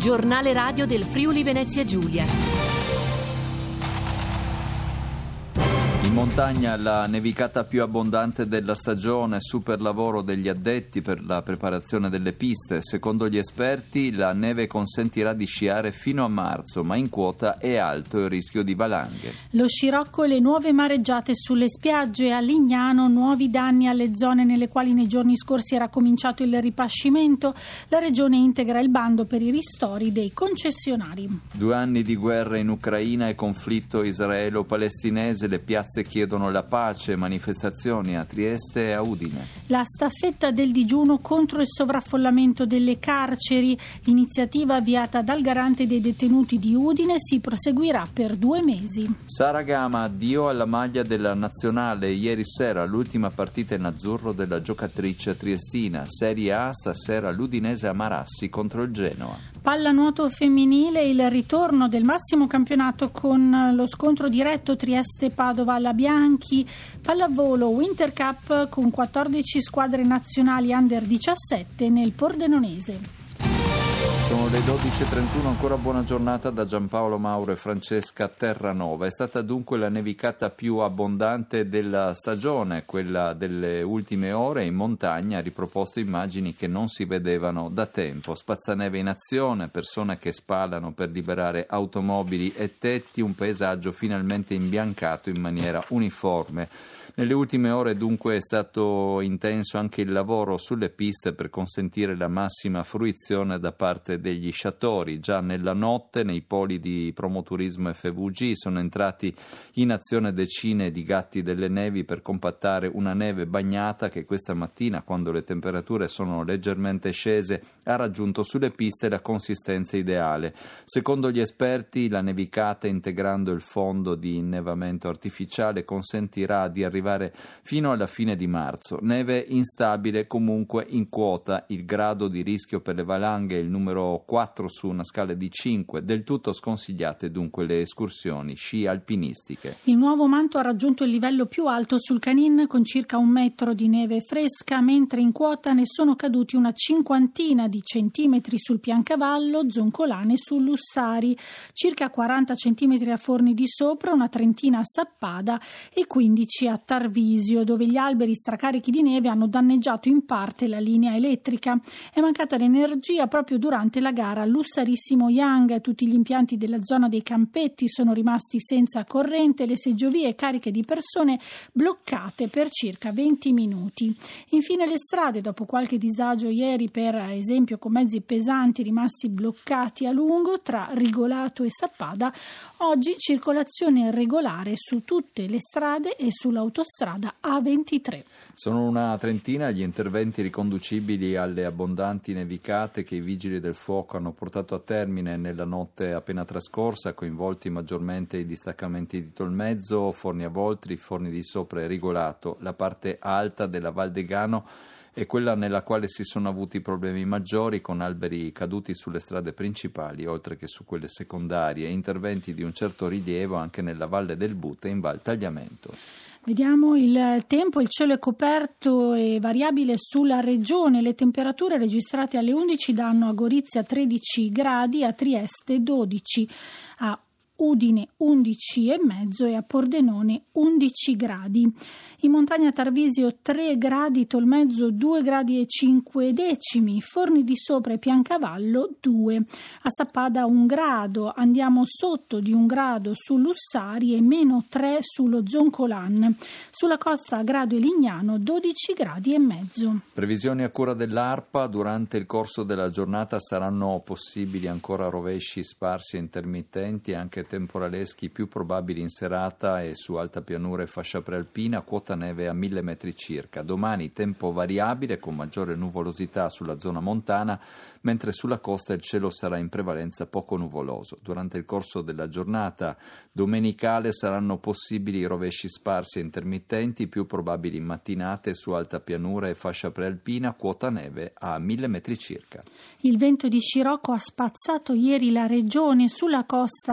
Giornale radio del Friuli Venezia Giulia. In montagna la nevicata più abbondante della stagione, super lavoro degli addetti per la preparazione delle piste. Secondo gli esperti la neve consentirà di sciare fino a marzo, ma in quota è alto il rischio di valanghe. Lo scirocco e le nuove mareggiate sulle spiagge. A Lignano nuovi danni alle zone nelle quali nei giorni scorsi era cominciato il ripascimento. La regione integra il bando per i ristori dei concessionari. 2 anni di guerra in Ucraina e conflitto israelo-palestinese, le piazze chiedono la pace, manifestazioni a Trieste e a Udine. La staffetta del digiuno contro il sovraffollamento delle carceri, iniziativa avviata dal garante dei detenuti di Udine, si proseguirà per 2 mesi. Sara Gama, addio alla maglia della nazionale. Ieri sera l'ultima partita in azzurro della giocatrice triestina. Serie A, stasera l'Udinese a Marassi contro il Genoa. Pallanuoto femminile, il ritorno del massimo campionato con lo scontro diretto Trieste-Padova alla Bianchi. Pallavolo Winter Cup con 14 squadre nazionali under 17 nel Pordenonese. Sono le 12.31, ancora buona giornata da Giampaolo Mauro e Francesca Terranova. È stata dunque la nevicata più abbondante della stagione, quella delle ultime ore. In montagna ha riproposto immagini che non si vedevano da tempo. Spazzaneve in azione, persone che spalano per liberare automobili e tetti, un paesaggio finalmente imbiancato in maniera uniforme. Nelle ultime ore dunque è stato intenso anche il lavoro sulle piste per consentire la massima fruizione da parte degli sciatori. Già nella notte nei poli di Promoturismo FVG sono entrati in azione decine di gatti delle nevi per compattare una neve bagnata che questa mattina, quando le temperature sono leggermente scese, ha raggiunto sulle piste la consistenza ideale. Secondo gli esperti, la nevicata, integrando il fondo di innevamento artificiale, consentirà di arrivare fino alla fine di marzo. Neve instabile comunque in quota, il grado di rischio per le valanghe è il numero 4 su una scala di 5, del tutto sconsigliate dunque le escursioni sci alpinistiche. Il nuovo manto ha raggiunto il livello più alto sul Canin con circa 1 metro di neve fresca, mentre in quota ne sono caduti una 50 di centimetri sul Piancavallo, Zoncolane e su Lussari, circa 40 centimetri a Forni di Sopra, una 30 a Sappada e 15 a Tarvisio, dove gli alberi stracarichi di neve hanno danneggiato in parte la linea elettrica. È mancata l'energia proprio durante la gara Lussarissimo-Young. Tutti gli impianti della zona dei Campetti sono rimasti senza corrente, le seggiovie cariche di persone bloccate per circa 20 minuti. Infine le strade, dopo qualche disagio ieri per esempio con mezzi pesanti rimasti bloccati a lungo tra Rigolato e Sappada, oggi circolazione regolare su tutte le strade e sull'autostrada A23. Sono una trentina gli interventi riconducibili alle abbondanti nevicate che i vigili del fuoco hanno portato a termine nella notte appena trascorsa, coinvolti maggiormente i distaccamenti di Tolmezzo, Forni a Voltri, Forni di Sopra e Rigolato. La parte alta della Val Degano è quella nella quale si sono avuti problemi maggiori, con alberi caduti sulle strade principali oltre che su quelle secondarie, interventi di un certo rilievo anche nella Valle del Bute e in Val Tagliamento. Vediamo il tempo, il cielo è coperto e variabile sulla regione, le temperature registrate alle 11 danno a Gorizia 13 gradi, a Trieste 12, a Udine 11,5 e a Pordenone 11 gradi. In montagna Tarvisio 3 gradi, Tolmezzo 2 gradi e 5 decimi, Forni di Sopra e Piancavallo 2, a Sappada 1 grado, andiamo sotto di 1 grado su Lussari e meno 3 sullo Zoncolan. Sulla costa a Grado e Lignano 12 gradi e mezzo. Previsioni a cura dell'ARPA: durante il corso della giornata saranno possibili ancora rovesci sparsi e intermittenti, anche temporaleschi, più probabili in serata e su alta pianura e fascia prealpina, quota neve a 1000 metri circa. Domani tempo variabile con maggiore nuvolosità sulla zona montana, mentre sulla costa il cielo sarà in prevalenza poco nuvoloso. Durante il corso della giornata domenicale saranno possibili rovesci sparsi e intermittenti, più probabili in mattinate su alta pianura e fascia prealpina, quota neve a 1000 metri circa. Il vento di scirocco ha spazzato ieri la regione, sulla costa le raffiche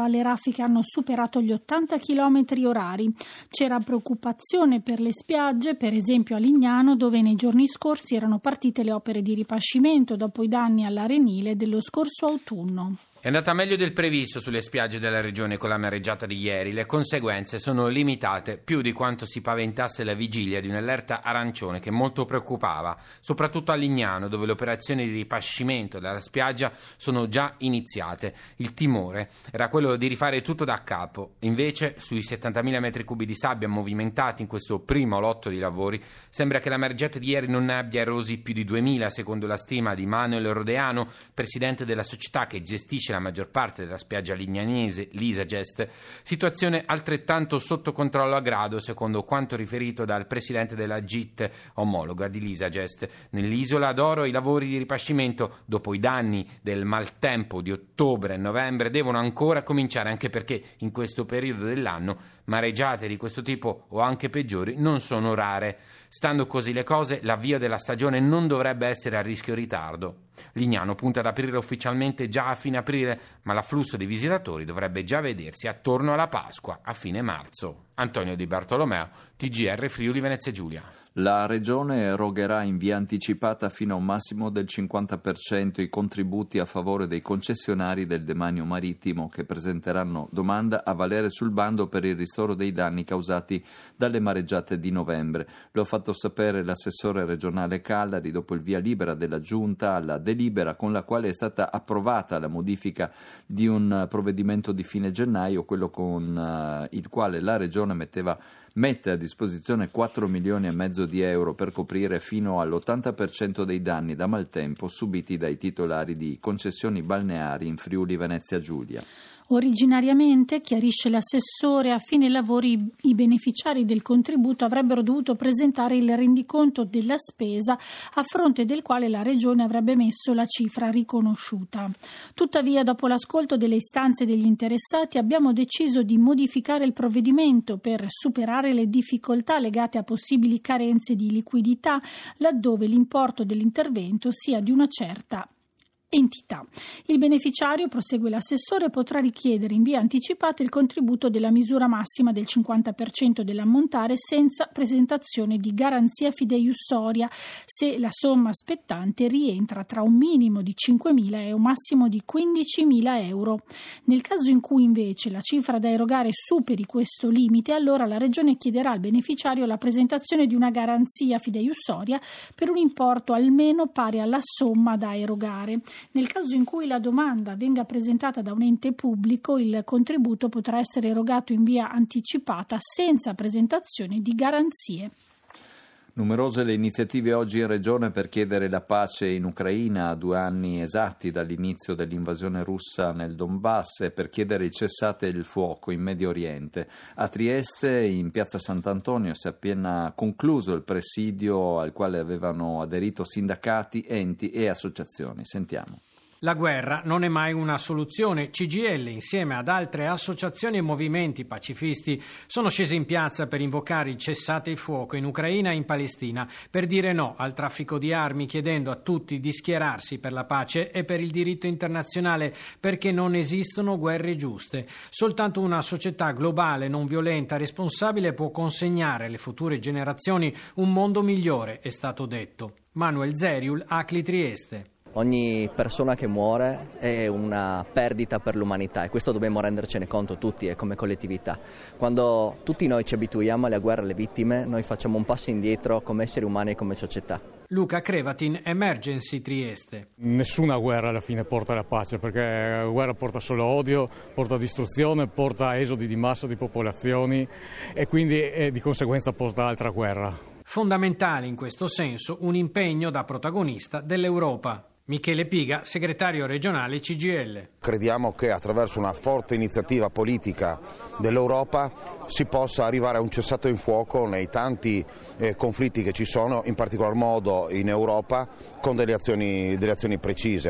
traffiche hanno superato gli 80 km/h. C'era preoccupazione per le spiagge, per esempio a Lignano, dove nei giorni scorsi erano partite le opere di ripascimento dopo i danni all'arenile dello scorso autunno. È andata meglio del previsto sulle spiagge della regione con la mareggiata di ieri. Le conseguenze sono limitate, più di quanto si paventasse la vigilia di un'allerta arancione che molto preoccupava, soprattutto a Lignano, dove le operazioni di ripascimento della spiaggia sono già iniziate. Il timore era quello di rifare tutto da capo. Invece, sui 70.000 metri cubi di sabbia movimentati in questo primo lotto di lavori, sembra che la mareggiata di ieri non ne abbia erosi più di 2.000, secondo la stima di Manuel Rodeano, presidente della società che gestisce la maggior parte della spiaggia lignanese, l'Isagest, situazione altrettanto sotto controllo a grado, secondo quanto riferito dal presidente della GIT omologa di l'Isagest. Nell'isola d'Oro i lavori di ripascimento, dopo i danni del maltempo di ottobre e novembre, devono ancora cominciare, anche perché in questo periodo dell'anno mareggiate di questo tipo o anche peggiori non sono rare. Stando così le cose, l'avvio della stagione non dovrebbe essere a rischio ritardo. Lignano punta ad aprire ufficialmente già a fine aprile, ma l'afflusso di visitatori dovrebbe già vedersi attorno alla Pasqua, a fine marzo. Antonio Di Bartolomeo, TGR Friuli Venezia Giulia. La Regione erogherà in via anticipata fino a un massimo del 50% i contributi a favore dei concessionari del demanio marittimo che presenteranno domanda a valere sul bando per il ristoro dei danni causati dalle mareggiate di novembre. Lo ha fatto sapere l'assessore regionale Callari dopo il via libera della Giunta alla delibera con la quale è stata approvata la modifica di un provvedimento di fine gennaio, quello con il quale la Regione mette a disposizione 4,5 milioni di euro per coprire fino all'80% dei danni da maltempo subiti dai titolari di concessioni balneari in Friuli Venezia Giulia. Originariamente, chiarisce l'assessore, a fine lavori i beneficiari del contributo avrebbero dovuto presentare il rendiconto della spesa a fronte del quale la Regione avrebbe messo la cifra riconosciuta. Tuttavia, dopo l'ascolto delle istanze degli interessati, abbiamo deciso di modificare il provvedimento per superare le difficoltà legate a possibili carenze di liquidità laddove l'importo dell'intervento sia di una certa entità. Il beneficiario, prosegue l'assessore, potrà richiedere in via anticipata il contributo della misura massima del 50% dell'ammontare senza presentazione di garanzia fideiussoria se la somma spettante rientra tra un minimo di 5.000 e un massimo di 15.000 euro. Nel caso in cui invece la cifra da erogare superi questo limite, allora la Regione chiederà al beneficiario la presentazione di una garanzia fideiussoria per un importo almeno pari alla somma da erogare. Nel caso in cui la domanda venga presentata da un ente pubblico, il contributo potrà essere erogato in via anticipata senza presentazione di garanzie. Numerose le iniziative oggi in Regione per chiedere la pace in Ucraina a 2 anni esatti dall'inizio dell'invasione russa nel Donbass e per chiedere il cessate il fuoco in Medio Oriente. A Trieste, in piazza Sant'Antonio, si è appena concluso il presidio al quale avevano aderito sindacati, enti e associazioni. Sentiamo. La guerra non è mai una soluzione. CGIL, insieme ad altre associazioni e movimenti pacifisti, sono scesi in piazza per invocare il cessate il fuoco in Ucraina e in Palestina, per dire no al traffico di armi, chiedendo a tutti di schierarsi per la pace e per il diritto internazionale, perché non esistono guerre giuste. Soltanto una società globale, non violenta, responsabile può consegnare alle future generazioni un mondo migliore, è stato detto. Manuel Zeriul, ACLI Trieste. Ogni persona che muore è una perdita per l'umanità e questo dobbiamo rendercene conto tutti e come collettività. Quando tutti noi ci abituiamo alle guerre e alle vittime, noi facciamo un passo indietro come esseri umani e come società. Luca Crevatin, Emergency Trieste. Nessuna guerra alla fine porta alla pace, perché la guerra porta solo odio, porta distruzione, porta esodi di massa di popolazioni e quindi di conseguenza porta altra guerra. Fondamentale in questo senso un impegno da protagonista dell'Europa. Michele Piga, segretario regionale CGIL. Crediamo che attraverso una forte iniziativa politica dell'Europa si possa arrivare a un cessato il fuoco nei tanti conflitti che ci sono, in particolar modo in Europa, con delle azioni precise.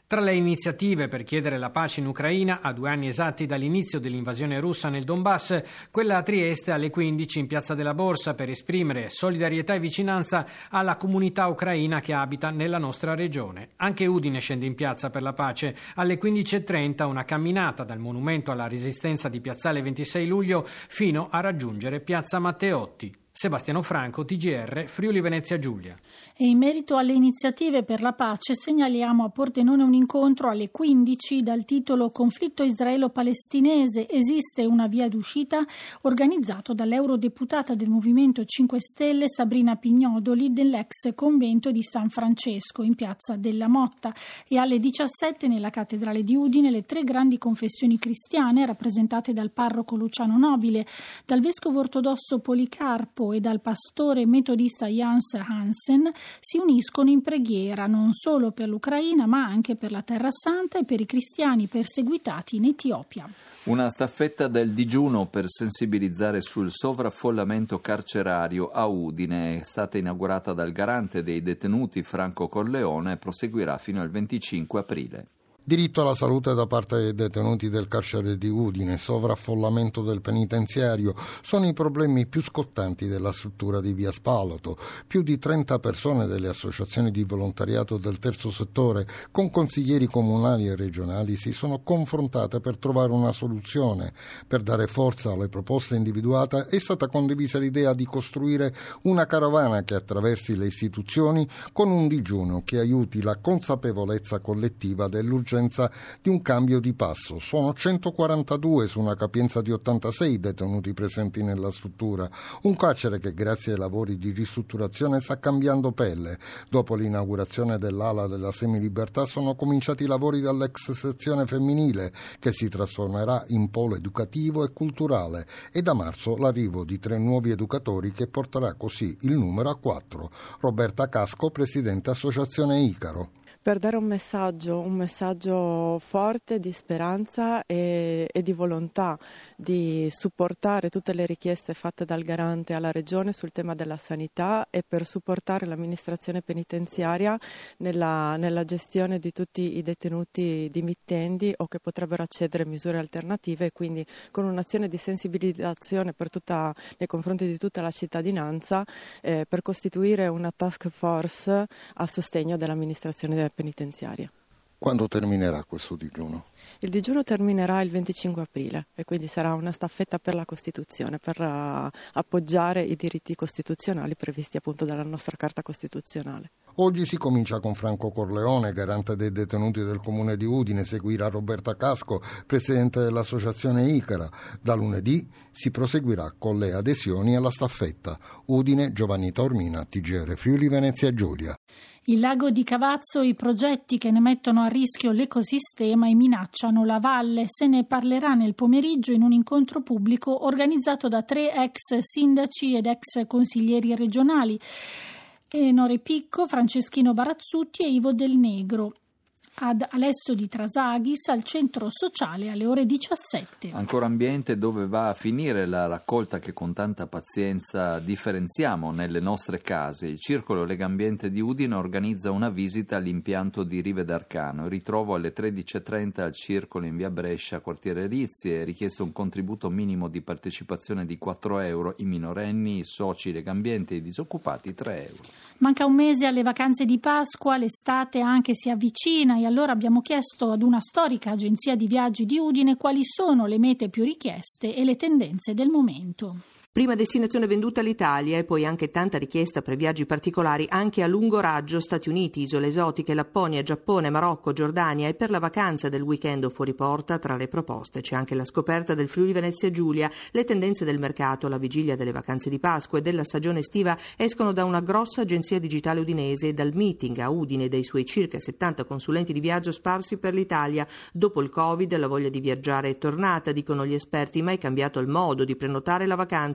Tra le iniziative per chiedere la pace in Ucraina, a 2 anni esatti dall'inizio dell'invasione russa nel Donbass, quella a Trieste alle 15 in Piazza della Borsa per esprimere solidarietà e vicinanza alla comunità ucraina che abita nella nostra regione. Anche Udine scende in piazza per la pace. Alle 15.30 una camminata dal monumento alla resistenza di Piazzale 26 luglio fino a raggiungere Piazza Matteotti. Sebastiano Franco, TGR, Friuli Venezia Giulia. E in merito alle iniziative per la pace segnaliamo a Pordenone un incontro alle 15 dal titolo Conflitto israelo-palestinese, esiste una via d'uscita, organizzato dall'eurodeputata del Movimento 5 Stelle Sabrina Pignodoli dell'ex convento di San Francesco in Piazza della Motta, e alle 17 nella cattedrale di Udine le 3 grandi confessioni cristiane rappresentate dal parroco Luciano Nobile, dal vescovo ortodosso Policarpo e dal pastore metodista Jans Hansen si uniscono in preghiera non solo per l'Ucraina ma anche per la Terra Santa e per i cristiani perseguitati in Etiopia. Una staffetta del digiuno per sensibilizzare sul sovraffollamento carcerario a Udine è stata inaugurata dal garante dei detenuti Franco Corleone e proseguirà fino al 25 aprile. Diritto alla salute da parte dei detenuti del carcere di Udine, sovraffollamento del penitenziario sono i problemi più scottanti della struttura di Via Spalato. Più di 30 persone delle associazioni di volontariato del terzo settore con consiglieri comunali e regionali si sono confrontate per trovare una soluzione. Per dare forza alle proposte individuate è stata condivisa l'idea di costruire una carovana che attraversi le istituzioni con un digiuno che aiuti la consapevolezza collettiva dell'urgenza di un cambio di passo. Sono 142 su una capienza di 86 detenuti presenti nella struttura, un carcere che grazie ai lavori di ristrutturazione sta cambiando pelle. Dopo l'inaugurazione dell'ala della semilibertà sono cominciati i lavori dall'ex sezione femminile che si trasformerà in polo educativo e culturale, e da marzo l'arrivo di 3 nuovi educatori che porterà così il numero a 4. Roberta Casco, presidente Associazione Icaro. Per dare un messaggio forte di speranza e di volontà di supportare tutte le richieste fatte dal garante alla Regione sul tema della sanità e per supportare l'amministrazione penitenziaria nella gestione di tutti i detenuti dimittendi o che potrebbero accedere a misure alternative, e quindi con un'azione di sensibilizzazione nei confronti di tutta la cittadinanza per costituire una task force a sostegno dell'amministrazione penitenziaria. Quando terminerà questo digiuno? Il digiuno terminerà il 25 aprile e quindi sarà una staffetta per la Costituzione, per appoggiare i diritti costituzionali previsti appunto dalla nostra Carta Costituzionale. Oggi si comincia con Franco Corleone, garante dei detenuti del Comune di Udine, seguirà Roberta Casco, presidente dell'Associazione Icara. Da lunedì si proseguirà con le adesioni alla staffetta. Udine, Giovanni Taormina, TGR Friuli Venezia Giulia. Il lago di Cavazzo, i progetti che ne mettono a rischio l'ecosistema e minacciano la valle. Se ne parlerà nel pomeriggio in un incontro pubblico organizzato da 3 ex sindaci ed ex consiglieri regionali, Nore Picco, Franceschino Barazzutti e Ivo Del Negro. Ad Alesso di Trasaghis al centro sociale alle ore 17. Ancora ambiente, dove va a finire la raccolta che con tanta pazienza differenziamo nelle nostre case. Il Circolo Legambiente di Udine organizza una visita all'impianto di Rive d'Arcano. Ritrovo alle 13.30 al Circolo in via Brescia, quartiere Rizzi. È richiesto un contributo minimo di partecipazione di 4 euro. I minorenni, i soci Legambiente e i disoccupati 3 euro. Manca un mese alle vacanze di Pasqua, l'estate anche si avvicina, e allora abbiamo chiesto ad una storica agenzia di viaggi di Udine quali sono le mete più richieste e le tendenze del momento. Prima destinazione venduta all'Italia e poi anche tanta richiesta per viaggi particolari anche a lungo raggio, Stati Uniti, isole esotiche, Lapponia, Giappone, Marocco, Giordania, e per la vacanza del weekend o fuori porta tra le proposte c'è anche la scoperta del Friuli Venezia Giulia. Le tendenze del mercato alla vigilia delle vacanze di Pasqua e della stagione estiva escono da una grossa agenzia digitale udinese e dal meeting a Udine dei suoi circa 70 consulenti di viaggio sparsi per l'Italia. Dopo il Covid la voglia di viaggiare è tornata, dicono gli esperti, ma è cambiato il modo di prenotare la vacanza.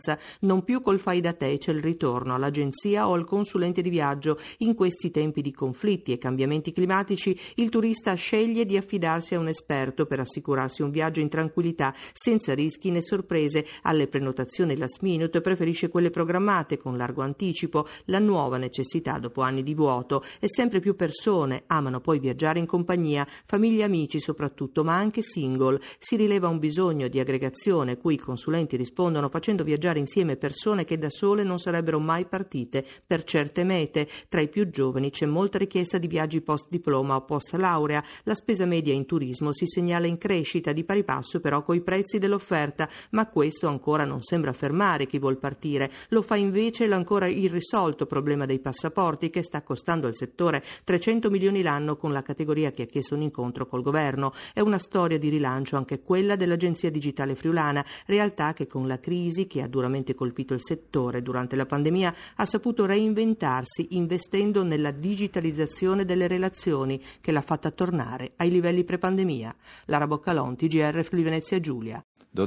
vacanza. Non più col fai da te, c'è il ritorno all'agenzia o al consulente di viaggio. In questi tempi di conflitti e cambiamenti climatici, il turista sceglie di affidarsi a un esperto per assicurarsi un viaggio in tranquillità, senza rischi né sorprese. Alle prenotazioni last minute preferisce quelle programmate con largo anticipo, la nuova necessità dopo anni di vuoto. E sempre più persone amano poi viaggiare in compagnia, famiglie e amici soprattutto, ma anche single. Si rileva un bisogno di aggregazione cui i consulenti rispondono facendo viaggiare insieme persone che da sole non sarebbero mai partite per certe mete. Tra i più giovani c'è molta richiesta di viaggi post diploma o post laurea. La spesa media in turismo si segnala in crescita, di pari passo però coi prezzi dell'offerta, ma questo ancora non sembra fermare chi vuol partire. Lo fa invece l'ancora irrisolto problema dei passaporti, che sta costando al settore 300 milioni l'anno, con la categoria che ha chiesto un incontro col governo. È una storia di rilancio anche quella dell'Agenzia Digitale Friulana, realtà che con la crisi che ha duramente colpito il settore durante la pandemia ha saputo reinventarsi investendo nella digitalizzazione delle relazioni, che l'ha fatta tornare ai livelli pre-pandemia. Lara Boccalon, TGR Friuli Venezia Giulia.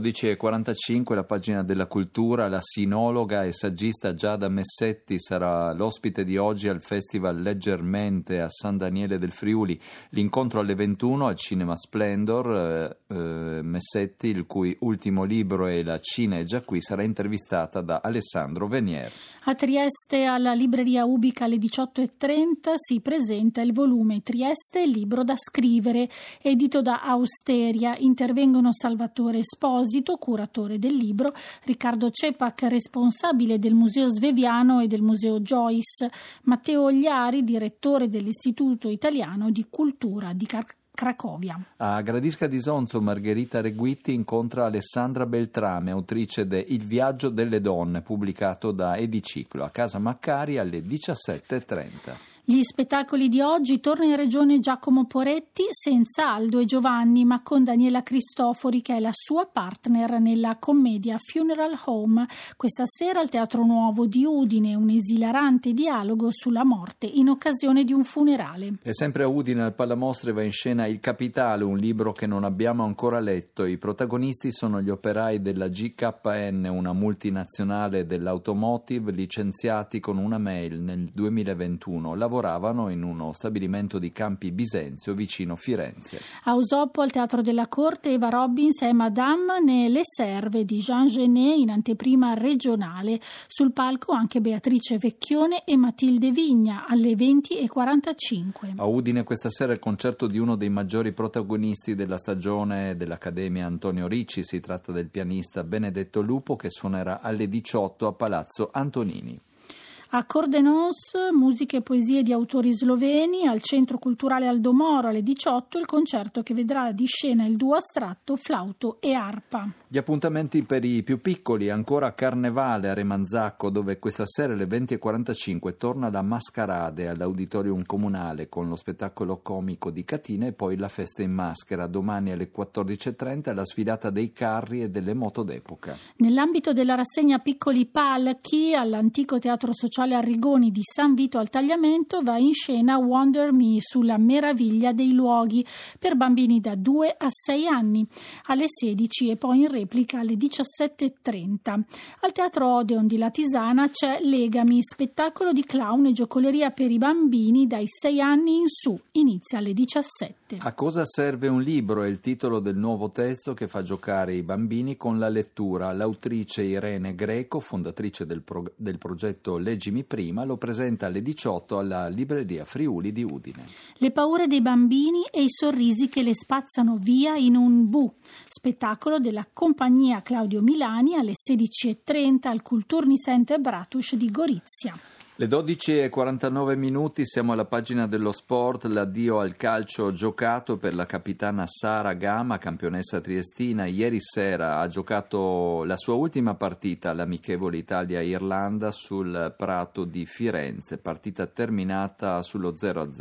12:45, la pagina della cultura. La sinologa e saggista Giada Messetti sarà l'ospite di oggi al Festival Leggermente a San Daniele del Friuli. L'incontro alle 21 al Cinema Splendor. Messetti, il cui ultimo libro è La Cina è già qui, sarà intervistata da Alessandro Venier. A Trieste, alla libreria Ubica, alle 18:30 si presenta il volume Trieste, libro da scrivere, edito da Austeria. Intervengono Salvatore Esposito, curatore del libro, Riccardo Cepac, responsabile del Museo Sveviano e del Museo Joyce, Matteo Ogliari, direttore dell'Istituto Italiano di Cultura di Cracovia. A Gradisca d'Isonzo, Margherita Reguitti incontra Alessandra Beltrame, autrice de Il viaggio delle donne, pubblicato da Ediciclo, a Casa Maccari alle 17:30. Gli spettacoli di oggi: torna in regione Giacomo Poretti, senza Aldo e Giovanni, ma con Daniela Cristofori, che è la sua partner nella commedia Funeral Home. Questa sera al Teatro Nuovo di Udine, un esilarante dialogo sulla morte in occasione di un funerale. E sempre a Udine, al Palamostre, va in scena Il Capitale, un libro che non abbiamo ancora letto. I protagonisti sono gli operai della GKN, una multinazionale dell'automotive, licenziati con una mail nel 2021. Lavoravano in uno stabilimento di Campi Bisenzio, vicino Firenze. A Usoppo, al Teatro della Corte, Eva Robbins e Madame nelle serve di Jean Genet, in anteprima regionale. Sul palco anche Beatrice Vecchione e Matilde Vigna alle 20:45. A Udine questa sera il concerto di uno dei maggiori protagonisti della stagione dell'Accademia Antonio Ricci. Si tratta del pianista Benedetto Lupo, che suonerà alle 18 a Palazzo Antonini. A Cordenons, musiche e poesie di autori sloveni. Al Centro Culturale Aldo Moro alle 18 il concerto che vedrà di scena il duo astratto flauto e arpa. Gli appuntamenti per i più piccoli: ancora a Carnevale a Remanzacco, dove questa sera alle 20:45 torna la Mascarade all'Auditorium Comunale con lo spettacolo comico di Catina, e poi la festa in maschera. Domani alle 14:30 la sfilata dei carri e delle moto d'epoca. Nell'ambito della rassegna Piccoli Palchi, all'Antico Teatro Sociale Arrigoni di San Vito al Tagliamento va in scena Wonder Me, sulla meraviglia dei luoghi, per bambini da 2 a 6 anni, alle 16, e poi in replica alle 17:30. Al Teatro Odeon di Latisana c'è Legami, spettacolo di clown e giocoleria per i bambini dai 6 anni in su, inizia alle 17. A cosa serve un libro è il titolo del nuovo testo che fa giocare i bambini con la lettura. L'autrice Irene Greco, fondatrice del progetto Leggimi Prima, lo presenta alle 18 alla libreria Friuli di Udine. Le paure dei bambini e i sorrisi che le spazzano via in un bu, spettacolo della compagnia Claudio Milani alle 16:30 al Kulturni Center Bratuš di Gorizia. Le 12:49, siamo alla pagina dello sport. L'addio al calcio giocato per la capitana Sara Gama, campionessa triestina. Ieri sera ha giocato la sua ultima partita all'amichevole Italia-Irlanda sul prato di Firenze, partita terminata sullo 0-0.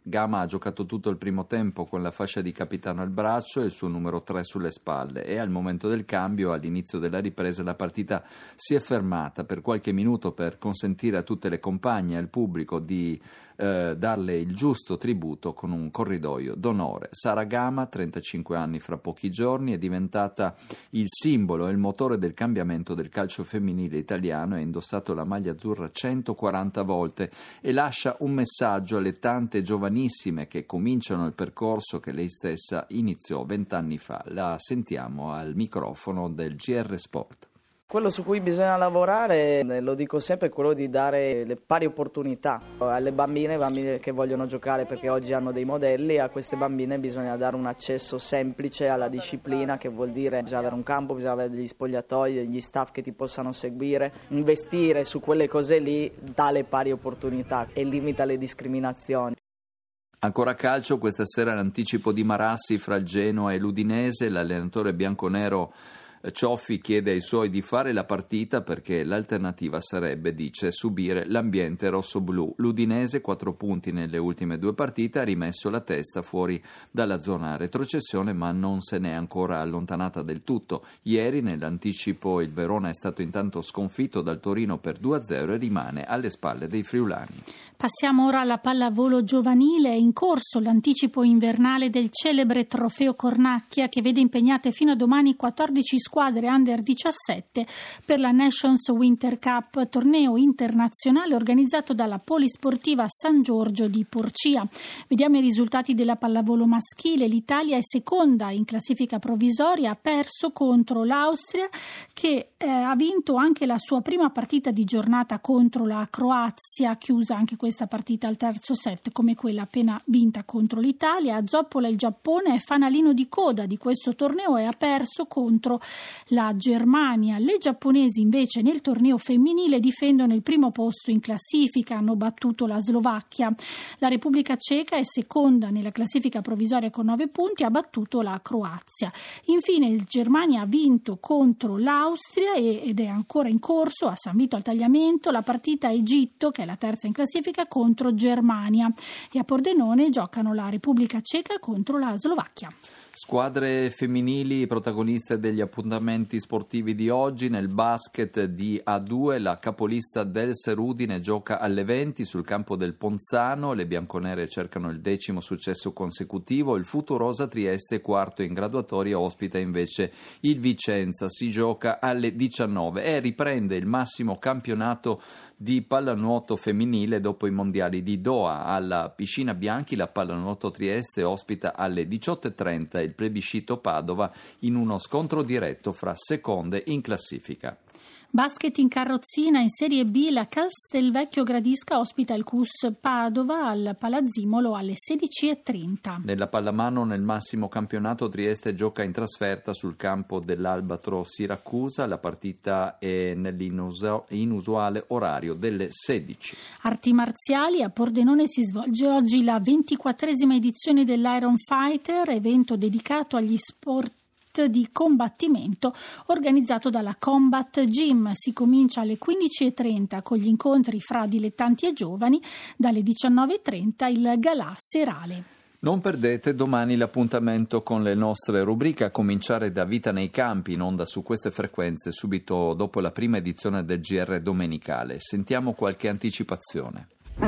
Gama ha giocato tutto il primo tempo con la fascia di capitano al braccio e il suo numero 3 sulle spalle, e al momento del cambio, all'inizio della ripresa, la partita si è fermata per qualche minuto per consentire a tutte le compagne e al pubblico di darle il giusto tributo con un corridoio d'onore. Sara Gama, 35 anni fra pochi giorni, è diventata il simbolo e il motore del cambiamento del calcio femminile italiano, ha indossato la maglia azzurra 140 volte e lascia un messaggio alle tante giovanissime che cominciano il percorso che lei stessa iniziò 20 anni fa. La sentiamo al microfono del GR Sport. Quello su cui bisogna lavorare, lo dico sempre, è quello di dare le pari opportunità alle bambine che vogliono giocare, perché oggi hanno dei modelli. A queste bambine bisogna dare un accesso semplice alla disciplina, che vuol dire bisogna avere un campo, bisogna avere degli spogliatoi, degli staff che ti possano seguire. Investire su quelle cose lì dà le pari opportunità e limita le discriminazioni. Ancora calcio, questa sera l'anticipo di Marassi fra il Genoa e l'Udinese. L'allenatore bianconero Cioffi chiede ai suoi di fare la partita perché l'alternativa sarebbe, dice, subire l'ambiente rossoblu. L'Udinese, 4 punti nelle ultime 2 partite, ha rimesso la testa fuori dalla zona retrocessione, ma non se n'è ancora allontanata del tutto. Ieri nell'anticipo il Verona è stato intanto sconfitto dal Torino per 2-0 e rimane alle spalle dei friulani. Passiamo ora alla pallavolo giovanile. È in corso l'anticipo invernale del celebre Trofeo Cornacchia, che vede impegnate fino a domani 14 squadre under 17 per la Nations Winter Cup, torneo internazionale organizzato dalla Polisportiva San Giorgio di Porcia. Vediamo i risultati della pallavolo maschile. L'Italia è seconda in classifica provvisoria, ha perso contro l'Austria, che ha vinto anche la sua prima partita di giornata contro la Croazia, chiusa anche questa partita al terzo set come quella appena vinta contro l'Italia. A Zoppola il Giappone è fanalino di coda di questo torneo e ha perso contro la Germania. Le giapponesi invece nel torneo femminile difendono il primo posto in classifica, hanno battuto la Slovacchia. La Repubblica Ceca è seconda nella classifica provvisoria con 9 punti, ha battuto la Croazia. Infine il Germania ha vinto contro l'Austria ed è ancora in corso a San Vito al Tagliamento la partita Egitto, che è la terza in classifica, contro Germania, e a Pordenone giocano la Repubblica Ceca contro la Slovacchia. Squadre femminili protagoniste degli appuntamenti sportivi di oggi. Nel basket di A2 la capolista del Udine gioca alle 20 sul campo del Ponzano, le bianconere cercano il 10° successo consecutivo, il Futurosa Trieste, quarto in graduatoria, ospita invece il Vicenza, si gioca alle 19 e riprende il massimo campionato di pallanuoto femminile dopo i mondiali di Doha. Alla Piscina Bianchi la pallanuoto Trieste ospita alle 18:30 il plebiscito Padova in uno scontro diretto fra seconde in classifica. Basket in carrozzina in Serie B, la Castelvecchio Gradisca ospita il CUS Padova al Palazzimolo alle 16:30. Nella pallamano nel massimo campionato Trieste gioca in trasferta sul campo dell'Albatro Siracusa, la partita è nell'inusuale orario delle 16. Arti marziali, a Pordenone si svolge oggi la 24esima edizione dell'Iron Fighter, evento dedicato agli sport di combattimento organizzato dalla Combat Gym. Si comincia alle 15:30 con gli incontri fra dilettanti e giovani, dalle 19:30 il galà serale. Non perdete domani l'appuntamento con le nostre rubriche, a cominciare da Vita nei campi, in onda su queste frequenze subito dopo la prima edizione del GR domenicale. Sentiamo qualche anticipazione.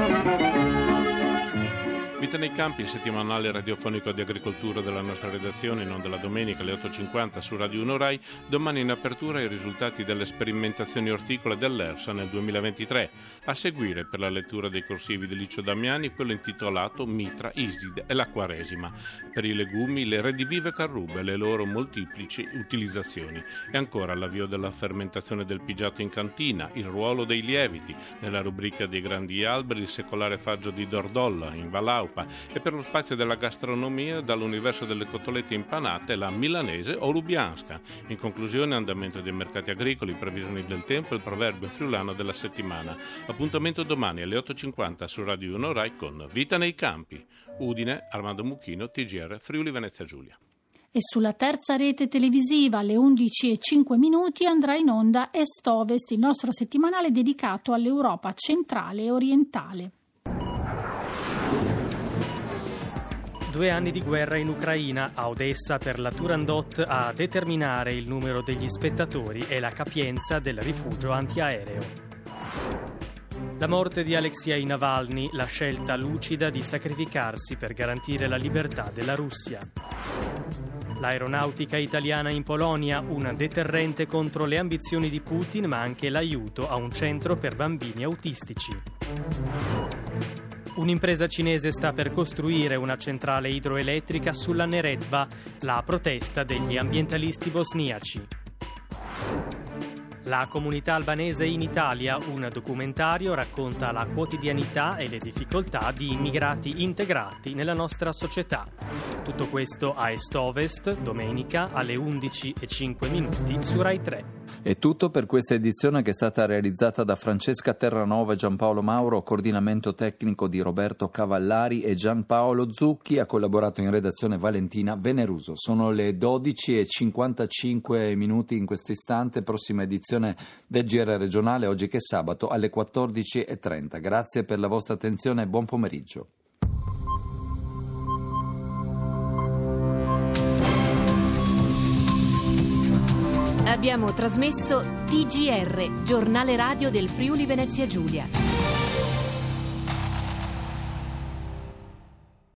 Vita nei campi, il settimanale radiofonico di agricoltura della nostra redazione, in onda la domenica alle 8:50 su Radio 1 Rai. Domani in apertura i risultati delle sperimentazioni orticole dell'ERSA nel 2023. A seguire, per la lettura dei corsivi di Licio Damiani, quello intitolato Mitra, Iside e la Quaresima. Per i legumi, le redivive carrube e le loro molteplici utilizzazioni. E ancora l'avvio della fermentazione del pigiato in cantina, il ruolo dei lieviti. Nella rubrica dei grandi alberi, il secolare faggio di Dordolla in Valaupa. E per lo spazio della gastronomia, dall'universo delle cotolette impanate, la milanese o lubianska. In conclusione, andamento dei mercati agricoli, previsioni del tempo e il proverbio friulano della settimana. Appuntamento domani alle 8:50 su Radio 1 Rai con Vita nei campi. Udine, Armando Mucchino, TGR Friuli Venezia Giulia. E sulla terza rete televisiva alle 11:05 andrà in onda Est-Ovest, il nostro settimanale dedicato all'Europa centrale e orientale. 2 anni di guerra in Ucraina, a Odessa per la Turandot a determinare il numero degli spettatori e la capienza del rifugio antiaereo. La morte di Alexei Navalny, la scelta lucida di sacrificarsi per garantire la libertà della Russia. L'aeronautica italiana in Polonia, un deterrente contro le ambizioni di Putin, ma anche l'aiuto a un centro per bambini autistici. Un'impresa cinese sta per costruire una centrale idroelettrica sulla Neretva, la protesta degli ambientalisti bosniaci. La comunità albanese in Italia, un documentario racconta la quotidianità e le difficoltà di immigrati integrati nella nostra società. Tutto questo a Est-Ovest, domenica alle 11:05 su Rai 3. È tutto per questa edizione che è stata realizzata da Francesca Terranova e Giampaolo Mauro, coordinamento tecnico di Roberto Cavallari e Gianpaolo Zucchi, ha collaborato in redazione Valentina Veneruso. Sono le 12:55 in questo istante, prossima edizione del GR regionale, oggi che è sabato, alle 14:30. Grazie per la vostra attenzione e buon pomeriggio. Abbiamo trasmesso TGR, giornale radio del Friuli Venezia Giulia.